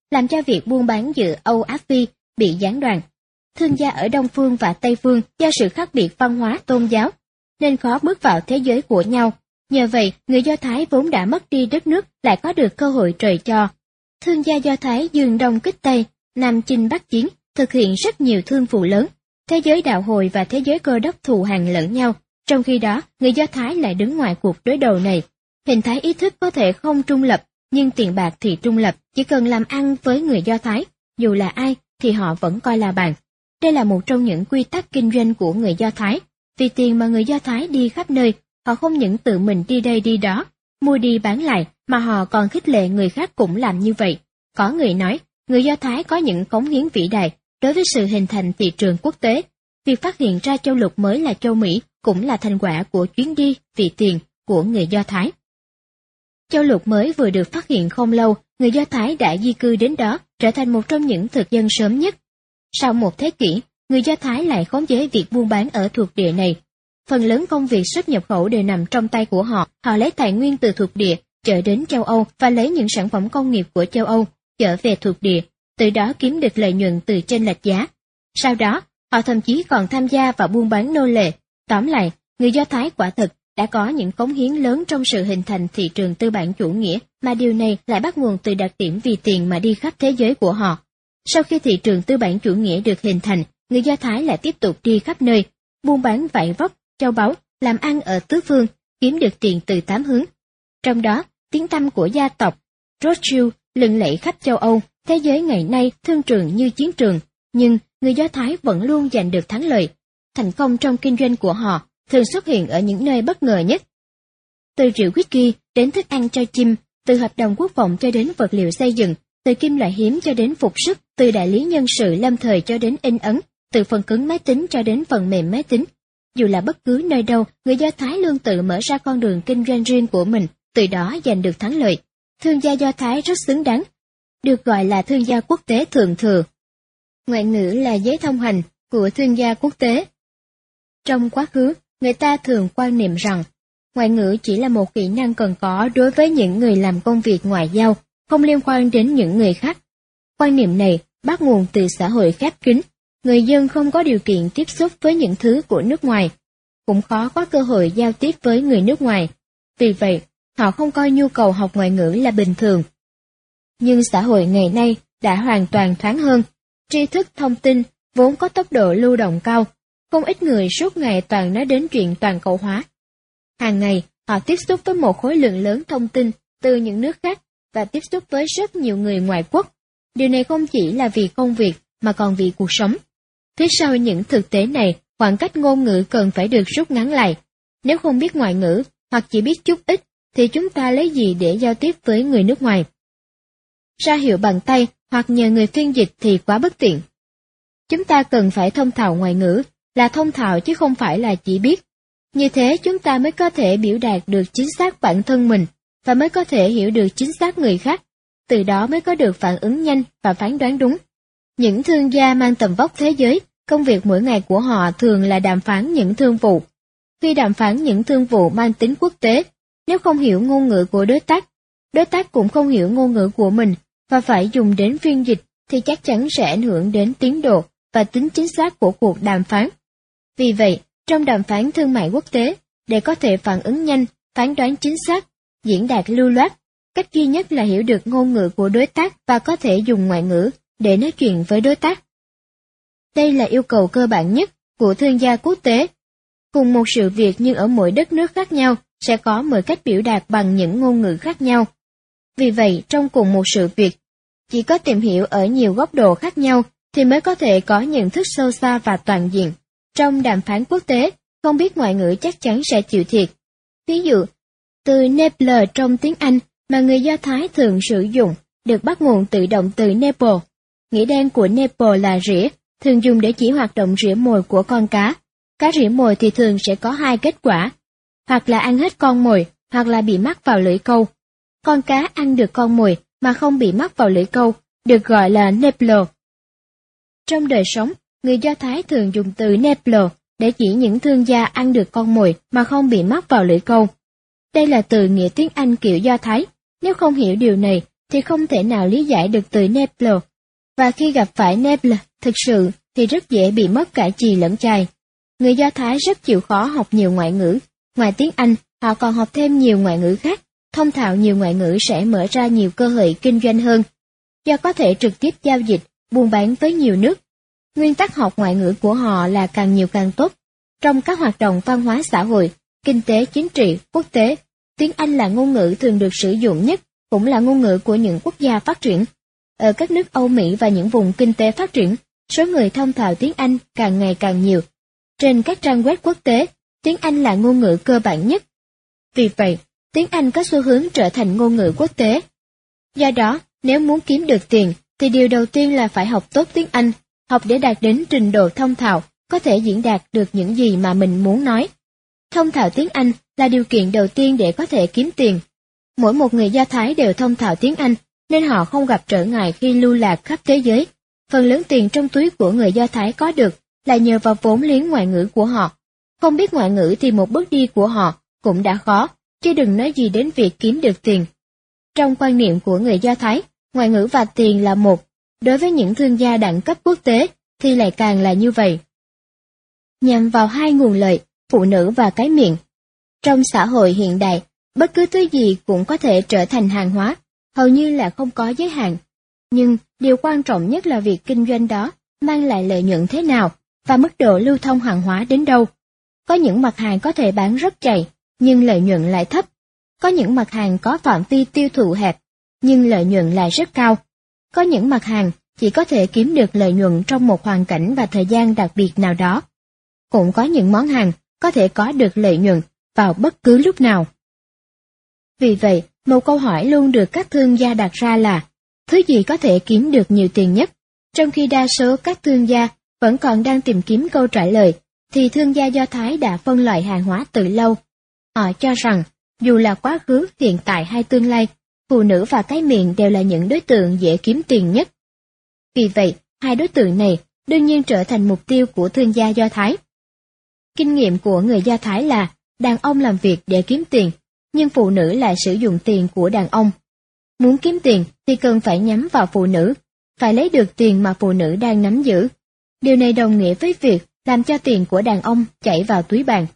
làm cho việc buôn bán giữa Âu Á Phi bị gián đoạn. Thương gia ở Đông Phương và Tây Phương do sự khác biệt văn hóa tôn giáo, nên khó bước vào thế giới của nhau. Nhờ vậy, người Do Thái vốn đã mất đi đất nước lại có được cơ hội trời cho. Thương gia Do Thái dương đông kích Tây, Nam chinh Bắc chiến, thực hiện rất nhiều thương vụ lớn. Thế giới đạo hồi và thế giới cơ đốc thù hằn lẫn nhau. Trong khi đó, người Do Thái lại đứng ngoài cuộc đối đầu này. Hình thái ý thức có thể không trung lập, nhưng tiền bạc thì trung lập. Chỉ cần làm ăn với người Do Thái, dù là ai thì họ vẫn coi là bạn. Đây là một trong những quy tắc kinh doanh của người Do Thái. Vì tiền mà người Do Thái đi khắp nơi, họ không những tự mình đi đây đi đó, mua đi bán lại, mà họ còn khích lệ người khác cũng làm như vậy. Có người nói, người Do Thái có những cống hiến vĩ đại đối với sự hình thành thị trường quốc tế. Việc phát hiện ra châu lục mới là châu Mỹ cũng là thành quả của chuyến đi vì tiền của người Do Thái. Châu lục mới vừa được phát hiện không lâu, người Do Thái đã di cư đến đó, trở thành một trong những thực dân sớm nhất. Sau một thế kỷ, người Do Thái lại khống chế việc buôn bán ở thuộc địa này. Phần lớn công việc xuất nhập khẩu đều nằm trong tay của họ. Họ lấy tài nguyên từ thuộc địa, chở đến châu Âu và lấy những sản phẩm công nghiệp của châu Âu, chở về thuộc địa, từ đó kiếm được lợi nhuận từ chênh lệch giá. Sau đó, họ thậm chí còn tham gia vào buôn bán nô lệ. Tóm lại, người Do Thái quả thực đã có những cống hiến lớn trong sự hình thành thị trường tư bản chủ nghĩa, mà điều này lại bắt nguồn từ đặc điểm vì tiền mà đi khắp thế giới của họ. Sau khi thị trường tư bản chủ nghĩa được hình thành, người Do Thái lại tiếp tục đi khắp nơi, buôn bán vải vóc, châu báu, làm ăn ở tứ phương, kiếm được tiền từ tám hướng. Trong đó, tiếng tăm của gia tộc Rothschild lừng lẫy khắp châu Âu. Thế giới ngày nay thương trường như chiến trường, nhưng người Do Thái vẫn luôn giành được thắng lợi. Thành công trong kinh doanh của họ thường xuất hiện ở những nơi bất ngờ nhất. Từ rượu whisky đến thức ăn cho chim, từ hợp đồng quốc phòng cho đến vật liệu xây dựng, từ kim loại hiếm cho đến phục sức, từ đại lý nhân sự lâm thời cho đến in ấn, từ phần cứng máy tính cho đến phần mềm máy tính. Dù là bất cứ nơi đâu, người Do Thái luôn tự mở ra con đường kinh doanh riêng của mình, từ đó giành được thắng lợi. Thương gia Do Thái rất xứng đáng, được gọi là thương gia quốc tế thượng thừa. Ngoại ngữ là giấy thông hành của thương gia quốc tế. Trong quá khứ, người ta thường quan niệm rằng ngoại ngữ chỉ là một kỹ năng cần có đối với những người làm công việc ngoại giao, không liên quan đến những người khác. Quan niệm này bắt nguồn từ xã hội khép kín, người dân không có điều kiện tiếp xúc với những thứ của nước ngoài, cũng khó có cơ hội giao tiếp với người nước ngoài. Vì vậy, họ không coi nhu cầu học ngoại ngữ là bình thường. Nhưng xã hội ngày nay đã hoàn toàn thoáng hơn, tri thức thông tin vốn có tốc độ lưu động cao, không ít người suốt ngày toàn nói đến chuyện toàn cầu hóa. Hàng ngày, họ tiếp xúc với một khối lượng lớn thông tin từ những nước khác và tiếp xúc với rất nhiều người ngoại quốc. Điều này không chỉ là vì công việc mà còn vì cuộc sống. Phía sau những thực tế này, khoảng cách ngôn ngữ cần phải được rút ngắn lại. Nếu không biết ngoại ngữ hoặc chỉ biết chút ít, thì chúng ta lấy gì để giao tiếp với người nước ngoài? Ra hiệu bằng tay hoặc nhờ người phiên dịch thì quá bất tiện. Chúng ta cần phải thông thạo ngoại ngữ, là thông thạo chứ không phải là chỉ biết. Như thế chúng ta mới có thể biểu đạt được chính xác bản thân mình, và mới có thể hiểu được chính xác người khác, từ đó mới có được phản ứng nhanh và phán đoán đúng. Những thương gia mang tầm vóc thế giới, công việc mỗi ngày của họ thường là đàm phán những thương vụ. Khi đàm phán những thương vụ mang tính quốc tế, nếu không hiểu ngôn ngữ của đối tác, đối tác cũng không hiểu ngôn ngữ của mình, và phải dùng đến phiên dịch thì chắc chắn sẽ ảnh hưởng đến tiến độ và tính chính xác của cuộc đàm phán. Vì vậy, trong đàm phán thương mại quốc tế, để có thể phản ứng nhanh, phán đoán chính xác, diễn đạt lưu loát, cách duy nhất là hiểu được ngôn ngữ của đối tác và có thể dùng ngoại ngữ để nói chuyện với đối tác. Đây là yêu cầu cơ bản nhất của thương gia quốc tế. Cùng một sự việc nhưng ở mỗi đất nước khác nhau sẽ có mười cách biểu đạt bằng những ngôn ngữ khác nhau. Vì vậy, trong cùng một sự việc, chỉ có tìm hiểu ở nhiều góc độ khác nhau thì mới có thể có nhận thức sâu xa và toàn diện. Trong đàm phán quốc tế, không biết ngoại ngữ chắc chắn sẽ chịu thiệt. Ví dụ, từ Naples trong tiếng Anh mà người Do Thái thường sử dụng được bắt nguồn từ động từ Naples. Nghĩa đen của Naples là rỉa, thường dùng để chỉ hoạt động rỉa mồi của con cá. Cá rỉa mồi thì thường sẽ có hai kết quả, hoặc là ăn hết con mồi, hoặc là bị mắc vào lưỡi câu. Con cá ăn được con mồi mà không bị mắc vào lưỡi câu, được gọi là Naples. Trong đời sống, người Do Thái thường dùng từ Naples để chỉ những thương gia ăn được con mồi mà không bị mắc vào lưỡi câu. Đây là từ nghĩa tiếng Anh kiểu Do Thái. Nếu không hiểu điều này, thì không thể nào lý giải được từ Naples, và khi gặp phải Naples thực sự thì rất dễ bị mất cả chì lẫn chài. Người Do Thái rất chịu khó học nhiều ngoại ngữ, ngoài tiếng Anh, họ còn học thêm nhiều ngoại ngữ khác. Thông thạo nhiều ngoại ngữ sẽ mở ra nhiều cơ hội kinh doanh hơn, do có thể trực tiếp giao dịch, buôn bán với nhiều nước. Nguyên tắc học ngoại ngữ của họ là càng nhiều càng tốt. Trong các hoạt động văn hóa xã hội, kinh tế chính trị, quốc tế, tiếng Anh là ngôn ngữ thường được sử dụng nhất, cũng là ngôn ngữ của những quốc gia phát triển. Ở các nước Âu Mỹ và những vùng kinh tế phát triển, số người thông thạo tiếng Anh càng ngày càng nhiều. Trên các trang web quốc tế, tiếng Anh là ngôn ngữ cơ bản nhất. Vì vậy, tiếng Anh có xu hướng trở thành ngôn ngữ quốc tế. Do đó, nếu muốn kiếm được tiền, thì điều đầu tiên là phải học tốt tiếng Anh, học để đạt đến trình độ thông thạo, có thể diễn đạt được những gì mà mình muốn nói. Thông thạo tiếng Anh là điều kiện đầu tiên để có thể kiếm tiền. Mỗi một người Do Thái đều thông thạo tiếng Anh, nên họ không gặp trở ngại khi lưu lạc khắp thế giới. Phần lớn tiền trong túi của người Do Thái có được là nhờ vào vốn liếng ngoại ngữ của họ. Không biết ngoại ngữ thì một bước đi của họ cũng đã khó, chứ đừng nói gì đến việc kiếm được tiền. Trong quan niệm của người Do Thái, ngoại ngữ và tiền là một. Đối với những thương gia đẳng cấp quốc tế thì lại càng là như vậy. Nhằm vào hai nguồn lợi, phụ nữ và cái miệng. Trong xã hội hiện đại, bất cứ thứ gì cũng có thể trở thành hàng hóa, hầu như là không có giới hạn. Nhưng điều quan trọng nhất là việc kinh doanh đó mang lại lợi nhuận thế nào và mức độ lưu thông hàng hóa đến đâu. Có những mặt hàng có thể bán rất chạy, nhưng lợi nhuận lại thấp. Có những mặt hàng có phạm vi tiêu thụ hẹp, nhưng lợi nhuận lại rất cao. Có những mặt hàng chỉ có thể kiếm được lợi nhuận trong một hoàn cảnh và thời gian đặc biệt nào đó. Cũng có những món hàng có thể có được lợi nhuận vào bất cứ lúc nào. Vì vậy, một câu hỏi luôn được các thương gia đặt ra là, thứ gì có thể kiếm được nhiều tiền nhất? Trong khi đa số các thương gia vẫn còn đang tìm kiếm câu trả lời, thì thương gia Do Thái đã phân loại hàng hóa từ lâu. Họ cho rằng, dù là quá khứ, hiện tại hay tương lai, phụ nữ và cái miệng đều là những đối tượng dễ kiếm tiền nhất. Vì vậy, hai đối tượng này đương nhiên trở thành mục tiêu của thương gia Do Thái. Kinh nghiệm của người Do Thái là, đàn ông làm việc để kiếm tiền, nhưng phụ nữ lại sử dụng tiền của đàn ông. Muốn kiếm tiền thì cần phải nhắm vào phụ nữ, phải lấy được tiền mà phụ nữ đang nắm giữ. Điều này đồng nghĩa với việc làm cho tiền của đàn ông chảy vào túi bàn.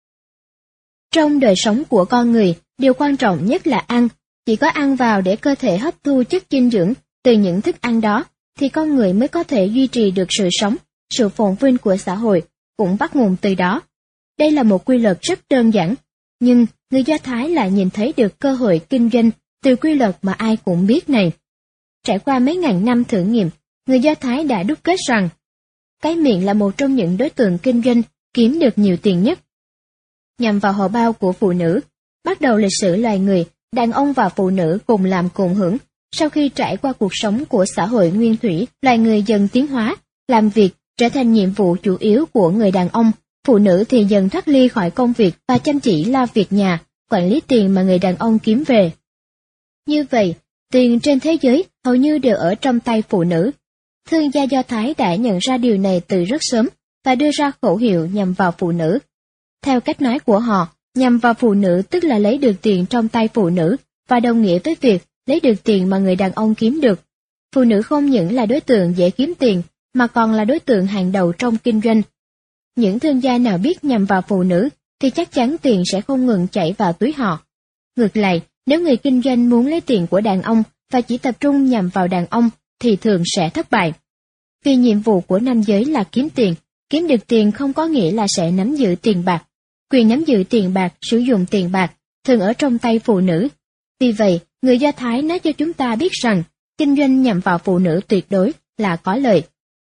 Trong đời sống của con người, điều quan trọng nhất là ăn. Chỉ có ăn vào để cơ thể hấp thu chất dinh dưỡng từ những thức ăn đó, thì con người mới có thể duy trì được sự sống, sự phồn vinh của xã hội cũng bắt nguồn từ đó. Đây là một quy luật rất đơn giản, nhưng người Do Thái lại nhìn thấy được cơ hội kinh doanh từ quy luật mà ai cũng biết này. Trải qua mấy ngàn năm thử nghiệm, người Do Thái đã đúc kết rằng, cái miệng là một trong những đối tượng kinh doanh kiếm được nhiều tiền nhất. Nhằm vào hầu bao của phụ nữ, bắt đầu lịch sử loài người, đàn ông và phụ nữ cùng làm cùng hưởng. Sau khi trải qua cuộc sống của xã hội nguyên thủy, loài người dần tiến hóa, làm việc trở thành nhiệm vụ chủ yếu của người đàn ông, phụ nữ thì dần thoát ly khỏi công việc và chăm chỉ lo việc nhà, quản lý tiền mà người đàn ông kiếm về. Như vậy, tiền trên thế giới hầu như đều ở trong tay phụ nữ. Thương gia Do Thái đã nhận ra điều này từ rất sớm và đưa ra khẩu hiệu nhằm vào phụ nữ. Theo cách nói của họ, nhằm vào phụ nữ tức là lấy được tiền trong tay phụ nữ, và đồng nghĩa với việc lấy được tiền mà người đàn ông kiếm được. Phụ nữ không những là đối tượng dễ kiếm tiền, mà còn là đối tượng hàng đầu trong kinh doanh. Những thương gia nào biết nhằm vào phụ nữ, thì chắc chắn tiền sẽ không ngừng chảy vào túi họ. Ngược lại, nếu người kinh doanh muốn lấy tiền của đàn ông và chỉ tập trung nhằm vào đàn ông, thì thường sẽ thất bại. Vì nhiệm vụ của nam giới là kiếm tiền, kiếm được tiền không có nghĩa là sẽ nắm giữ tiền bạc. Quyền nắm giữ tiền bạc, sử dụng tiền bạc, thường ở trong tay phụ nữ. Vì vậy, người Do Thái nói cho chúng ta biết rằng, kinh doanh nhằm vào phụ nữ tuyệt đối là có lợi.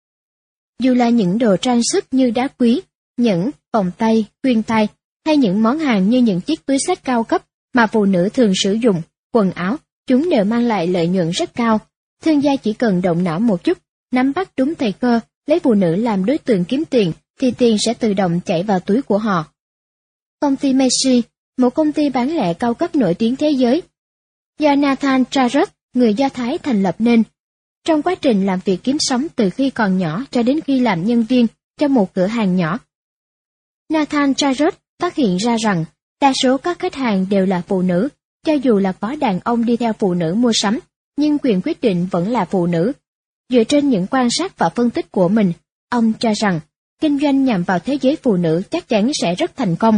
Dù là những đồ trang sức như đá quý, nhẫn, vòng tay, khuyên tai, hay những món hàng như những chiếc túi xách cao cấp mà phụ nữ thường sử dụng, quần áo, chúng đều mang lại lợi nhuận rất cao. Thương gia chỉ cần động não một chút, nắm bắt đúng thời cơ, lấy phụ nữ làm đối tượng kiếm tiền, thì tiền sẽ tự động chảy vào túi của họ. Công ty Macy, một công ty bán lẻ cao cấp nổi tiếng thế giới, do Nathan Charrot, người Do Thái thành lập nên. Trong quá trình làm việc kiếm sống từ khi còn nhỏ cho đến khi làm nhân viên trong một cửa hàng nhỏ, Nathan Charrot phát hiện ra rằng đa số các khách hàng đều là phụ nữ, cho dù là có đàn ông đi theo phụ nữ mua sắm, nhưng quyền quyết định vẫn là phụ nữ. Dựa trên những quan sát và phân tích của mình, ông cho rằng kinh doanh nhằm vào thế giới phụ nữ chắc chắn sẽ rất thành công.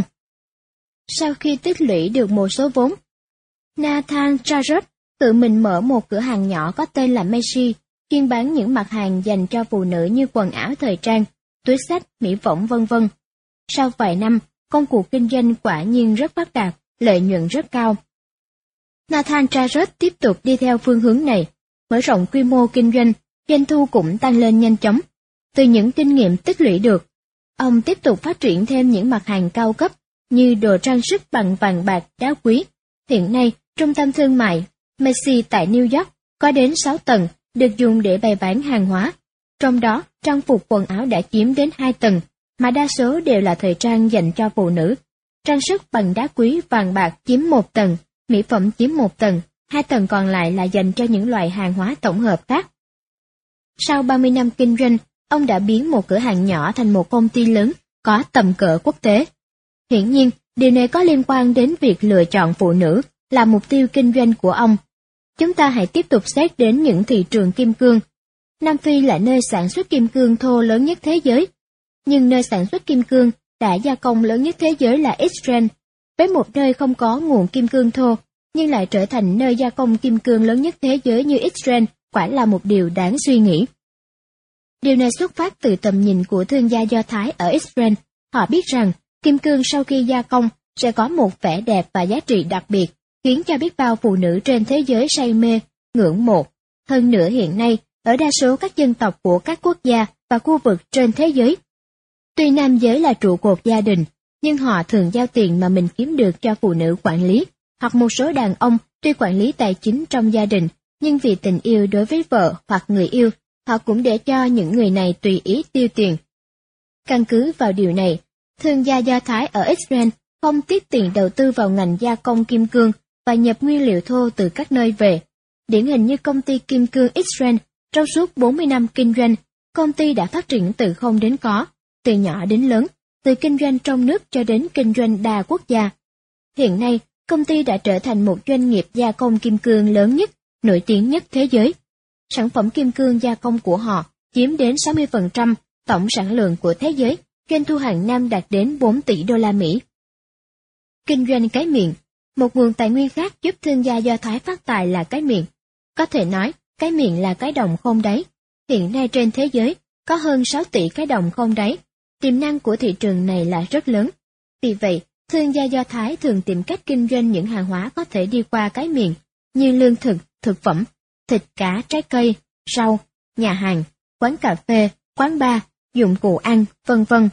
Sau khi tích lũy được một số vốn, Nathan Charles tự mình mở một cửa hàng nhỏ có tên là Macy, chuyên bán những mặt hàng dành cho phụ nữ như quần áo thời trang, túi xách, mỹ phẩm vân vân. Sau vài năm, công cuộc kinh doanh quả nhiên rất phát đạt, lợi nhuận rất cao. Nathan Charles tiếp tục đi theo phương hướng này, mở rộng quy mô kinh doanh, doanh thu cũng tăng lên nhanh chóng. Từ những kinh nghiệm tích lũy được, ông tiếp tục phát triển thêm những mặt hàng cao cấp như đồ trang sức bằng vàng bạc đá quý. Hiện nay, trung tâm thương mại Macy tại New York có đến sáu tầng được dùng để bày bán hàng hóa. Trong đó, trang phục quần áo đã chiếm đến hai tầng, mà đa số đều là thời trang dành cho phụ nữ. Trang sức bằng đá quý vàng bạc chiếm một tầng, mỹ phẩm chiếm một tầng, hai tầng còn lại là dành cho những loại hàng hóa tổng hợp khác. Sau ba mươi năm kinh doanh, ông đã biến một cửa hàng nhỏ thành một công ty lớn, có tầm cỡ quốc tế. Hiển nhiên, điều này có liên quan đến việc lựa chọn phụ nữ là mục tiêu kinh doanh của ông. Chúng ta hãy tiếp tục xét đến những thị trường kim cương. Nam Phi là nơi sản xuất kim cương thô lớn nhất thế giới, nhưng nơi sản xuất kim cương đã gia công lớn nhất thế giới là Israel. Với một nơi không có nguồn kim cương thô, nhưng lại trở thành nơi gia công kim cương lớn nhất thế giới như Israel, quả là một điều đáng suy nghĩ. Điều này xuất phát từ tầm nhìn của thương gia Do Thái ở Israel. Họ biết rằng kim cương sau khi gia công sẽ có một vẻ đẹp và giá trị đặc biệt, khiến cho biết bao phụ nữ trên thế giới say mê, ngưỡng mộ. Hơn nữa hiện nay, ở đa số các dân tộc của các quốc gia và khu vực trên thế giới, tuy nam giới là trụ cột gia đình, nhưng họ thường giao tiền mà mình kiếm được cho phụ nữ quản lý, hoặc một số đàn ông tuy quản lý tài chính trong gia đình, nhưng vì tình yêu đối với vợ hoặc người yêu, họ cũng để cho những người này tùy ý tiêu tiền. Căn cứ vào điều này, thương gia Do Thái ở Israel không tiếc tiền đầu tư vào ngành gia công kim cương và nhập nguyên liệu thô từ các nơi về. Điển hình như công ty kim cương Israel, trong suốt bốn mươi năm kinh doanh, công ty đã phát triển từ không đến có, từ nhỏ đến lớn, từ kinh doanh trong nước cho đến kinh doanh đa quốc gia. Hiện nay, công ty đã trở thành một doanh nghiệp gia công kim cương lớn nhất, nổi tiếng nhất thế giới. Sản phẩm kim cương gia công của họ chiếm đến sáu mươi phần trăm tổng sản lượng của thế giới, doanh thu hàng năm đạt đến bốn tỷ đô la Mỹ. Kinh doanh cái miệng, một nguồn tài nguyên khác giúp thương gia Do Thái phát tài là cái miệng. Có thể nói, cái miệng là cái đồng không đáy. Hiện nay trên thế giới, có hơn sáu tỷ cái đồng không đáy. Tiềm năng của thị trường này là rất lớn. Vì vậy, thương gia Do Thái thường tìm cách kinh doanh những hàng hóa có thể đi qua cái miệng, như lương thực, thực phẩm, thịt cá, trái cây, rau, nhà hàng, quán cà phê, quán bar, dụng cụ ăn, vân vân.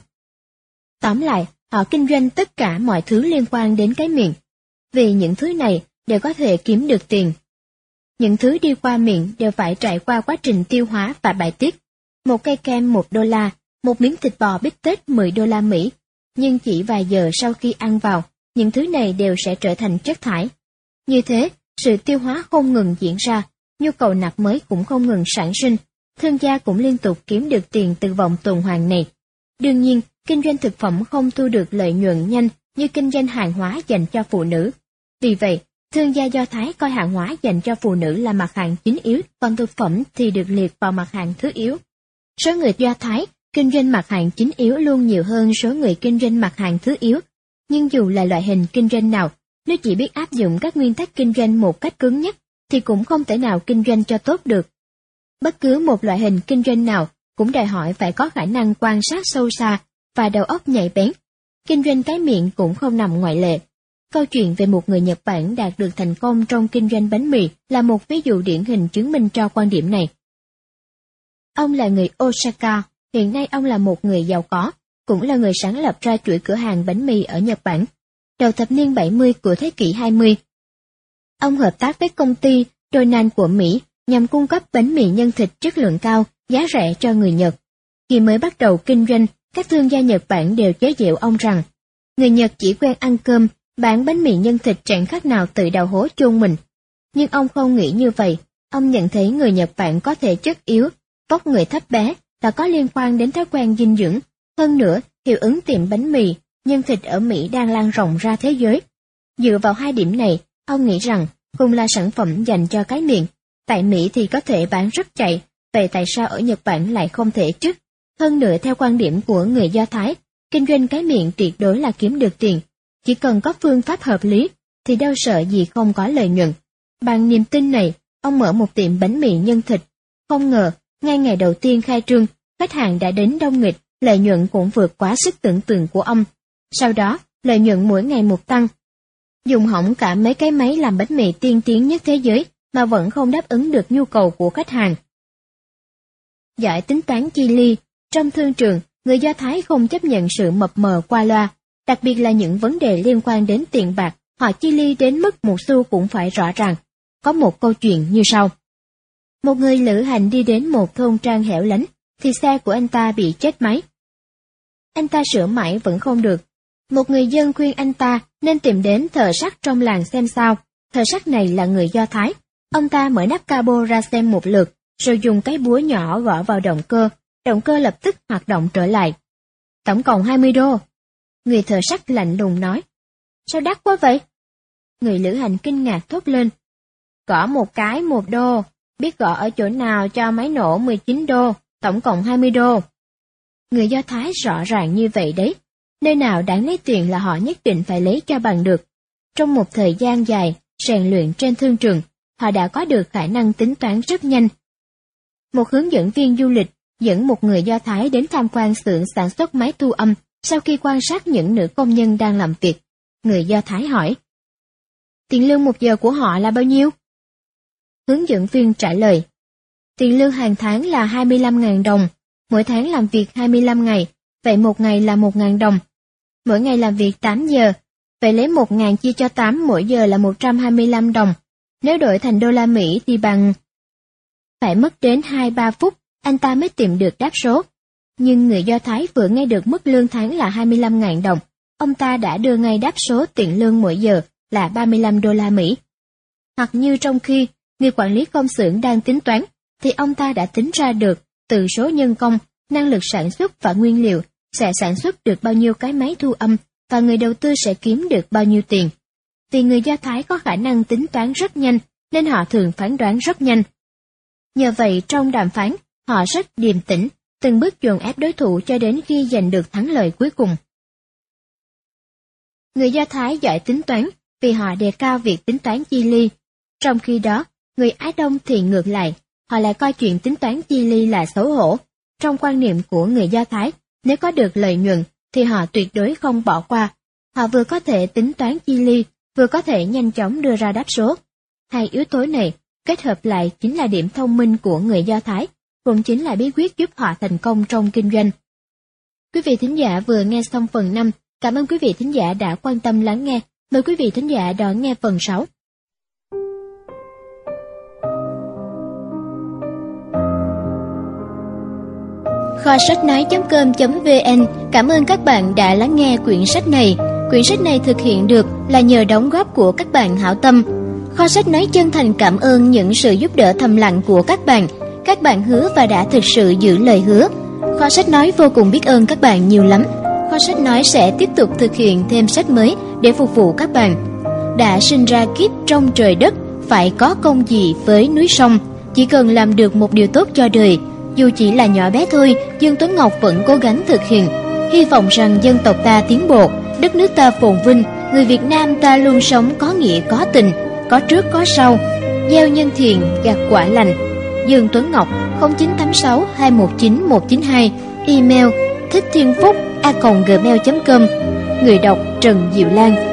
Tóm lại, họ kinh doanh tất cả mọi thứ liên quan đến cái miệng, vì những thứ này đều có thể kiếm được tiền. Những thứ đi qua miệng đều phải trải qua quá trình tiêu hóa và bài tiết. Một cây kem một đô la, một miếng thịt bò bít tết mười đô la Mỹ, nhưng chỉ vài giờ sau khi ăn vào, những thứ này đều sẽ trở thành chất thải. Như thế, sự tiêu hóa không ngừng diễn ra, nhu cầu nạp mới cũng không ngừng sản sinh, thương gia cũng liên tục kiếm được tiền từ vòng tuần hoàn này. Đương nhiên, kinh doanh thực phẩm không thu được lợi nhuận nhanh như kinh doanh hàng hóa dành cho phụ nữ. Vì vậy, thương gia Do Thái coi hàng hóa dành cho phụ nữ là mặt hàng chính yếu, còn thực phẩm thì được liệt vào mặt hàng thứ yếu. Số người Do Thái kinh doanh mặt hàng chính yếu luôn nhiều hơn số người kinh doanh mặt hàng thứ yếu. Nhưng dù là loại hình kinh doanh nào, nếu chỉ biết áp dụng các nguyên tắc kinh doanh một cách cứng nhắc, thì cũng không thể nào kinh doanh cho tốt được. Bất cứ một loại hình kinh doanh nào cũng đòi hỏi phải có khả năng quan sát sâu xa và đầu óc nhạy bén. Kinh doanh cái miệng cũng không nằm ngoại lệ. Câu chuyện về một người Nhật Bản đạt được thành công trong kinh doanh bánh mì là một ví dụ điển hình chứng minh cho quan điểm này. Ông là người Osaka, hiện nay ông là một người giàu có, cũng là người sáng lập ra chuỗi cửa hàng bánh mì ở Nhật Bản, đầu thập niên bảy mươi của thế kỷ hai mươi. Ông hợp tác với công ty Donan của Mỹ nhằm cung cấp bánh mì nhân thịt chất lượng cao, giá rẻ cho người Nhật. Khi mới bắt đầu kinh doanh, các thương gia Nhật Bản đều chế giễu ông rằng, người Nhật chỉ quen ăn cơm, bán bánh mì nhân thịt chẳng khác nào tự đào hố chôn mình. Nhưng ông không nghĩ như vậy, ông nhận thấy người Nhật Bản có thể chất yếu, vóc người thấp bé là có liên quan đến thói quen dinh dưỡng. Hơn nữa, hiệu ứng tiệm bánh mì, nhân thịt ở Mỹ đang lan rộng ra thế giới. Dựa vào hai điểm này, ông nghĩ rằng cùng là sản phẩm dành cho cái miệng, Tại Mỹ thì có thể bán rất chạy, vậy tại sao ở Nhật Bản lại không thể chứ? Hơn nữa theo quan điểm của người Do Thái, kinh doanh cái miệng tuyệt đối là kiếm được tiền. Chỉ cần có phương pháp hợp lý, thì đâu sợ gì không có lợi nhuận. Bằng niềm tin này, ông mở một tiệm bánh mì nhân thịt. Không ngờ, ngay ngày đầu tiên khai trương, khách hàng đã đến đông nghịch, lợi nhuận cũng vượt quá sức tưởng tượng của ông. Sau đó, lợi nhuận mỗi ngày một tăng. Dùng hỏng cả mấy cái máy làm bánh mì tiên tiến nhất thế giới mà vẫn không đáp ứng được nhu cầu của khách hàng. Giỏi tính toán chi ly, trong thương trường, người Do Thái không chấp nhận sự mập mờ qua loa, đặc biệt là những vấn đề liên quan đến tiền bạc, họ chi ly đến mức một xu cũng phải rõ ràng. Có một câu chuyện như sau. Một người lữ hành đi đến một thôn trang hẻo lánh, thì xe của anh ta bị chết máy. Anh ta sửa mãi vẫn không được. Một người dân khuyên anh ta nên tìm đến thợ sắt trong làng xem sao. Thợ sắt này là người Do Thái. Ông ta mở nắp cabo ra xem một lượt, rồi dùng cái búa nhỏ gõ vào động cơ. Động cơ lập tức hoạt động trở lại. Tổng cộng hai mươi đô. Người thợ sắt lạnh lùng nói. Sao đắt quá vậy? Người lữ hành kinh ngạc thốt lên. Gõ một cái một đô, biết gõ ở chỗ nào cho máy nổ mười chín đô, tổng cộng hai mươi đô. Người Do Thái rõ ràng như vậy đấy. Nơi nào đáng lấy tiền là họ nhất định phải lấy cho bằng được. Trong một thời gian dài, rèn luyện trên thương trường, họ đã có được khả năng tính toán rất nhanh. Một hướng dẫn viên du lịch dẫn một người Do Thái đến tham quan xưởng sản xuất máy thu âm sau khi quan sát những nữ công nhân đang làm việc. Người Do Thái hỏi. Tiền lương một giờ của họ là bao nhiêu? Hướng dẫn viên trả lời. Tiền lương hàng tháng là hai mươi lăm nghìn đồng, mỗi tháng làm việc hai mươi lăm ngày, vậy một ngày là một nghìn đồng. Mỗi ngày làm việc tám giờ, vậy lấy một nghìn chia cho tám mỗi giờ là một trăm hai mươi lăm đồng. Nếu đổi thành đô la Mỹ thì bằng... Phải mất đến hai ba phút, anh ta mới tìm được đáp số. Nhưng người Do Thái vừa nghe được mức lương tháng là hai mươi lăm nghìn đồng, ông ta đã đưa ngay đáp số tiền lương mỗi giờ là ba mươi lăm đô la Mỹ. Hoặc như trong khi người quản lý công xưởng đang tính toán, thì ông ta đã tính ra được từ số nhân công, năng lực sản xuất và nguyên liệu sẽ sản xuất được bao nhiêu cái máy thu âm và người đầu tư sẽ kiếm được bao nhiêu tiền. Vì người Do Thái có khả năng tính toán rất nhanh nên họ thường phán đoán rất nhanh. Nhờ vậy trong đàm phán, họ rất điềm tĩnh, từng bước dồn ép đối thủ cho đến khi giành được thắng lợi cuối cùng. Người Do Thái giỏi tính toán vì họ đề cao việc tính toán chi ly. Trong khi đó, người Á Đông thì ngược lại, họ lại coi chuyện tính toán chi ly là xấu hổ. Trong quan niệm của người Do Thái, nếu có được lợi nhuận thì họ tuyệt đối không bỏ qua. Họ vừa có thể tính toán chi ly, vừa có thể nhanh chóng đưa ra đáp số. Hai yếu tố này kết hợp lại chính là điểm thông minh của người Do Thái, cũng chính là bí quyết giúp họ thành công trong kinh doanh. Quý vị thính giả vừa nghe xong phần năm, cảm ơn quý vị thính giả đã quan tâm lắng nghe. Mời quý vị thính giả đón nghe phần sáu. Kho sách nói chấm com chấm vn cảm ơn các bạn đã lắng nghe quyển sách này. Quyển sách này thực hiện được là nhờ đóng góp của các bạn hảo tâm. Kho sách nói chân thành cảm ơn những sự giúp đỡ thầm lặng của các bạn. Các bạn hứa và đã thực sự giữ lời hứa. Kho sách nói vô cùng biết ơn các bạn nhiều lắm. Kho sách nói sẽ tiếp tục thực hiện thêm sách mới để phục vụ các bạn. Đã sinh ra kiếp trong trời đất, phải có công gì với núi sông. Chỉ cần làm được một điều tốt cho đời, dù chỉ là nhỏ bé thôi, Dương Tuấn Ngọc vẫn cố gắng thực hiện. Hy vọng rằng dân tộc ta tiến bộ, đất nước ta phồn vinh, người Việt Nam ta luôn sống có nghĩa có tình, có trước có sau, gieo nhân thiện gặt quả lành. Dương Tuấn Ngọc không chín tám sáu hai một chín một chín hai, email thích thiên phúc a còng gmail chấm com. Người đọc Trần Diệu Lan.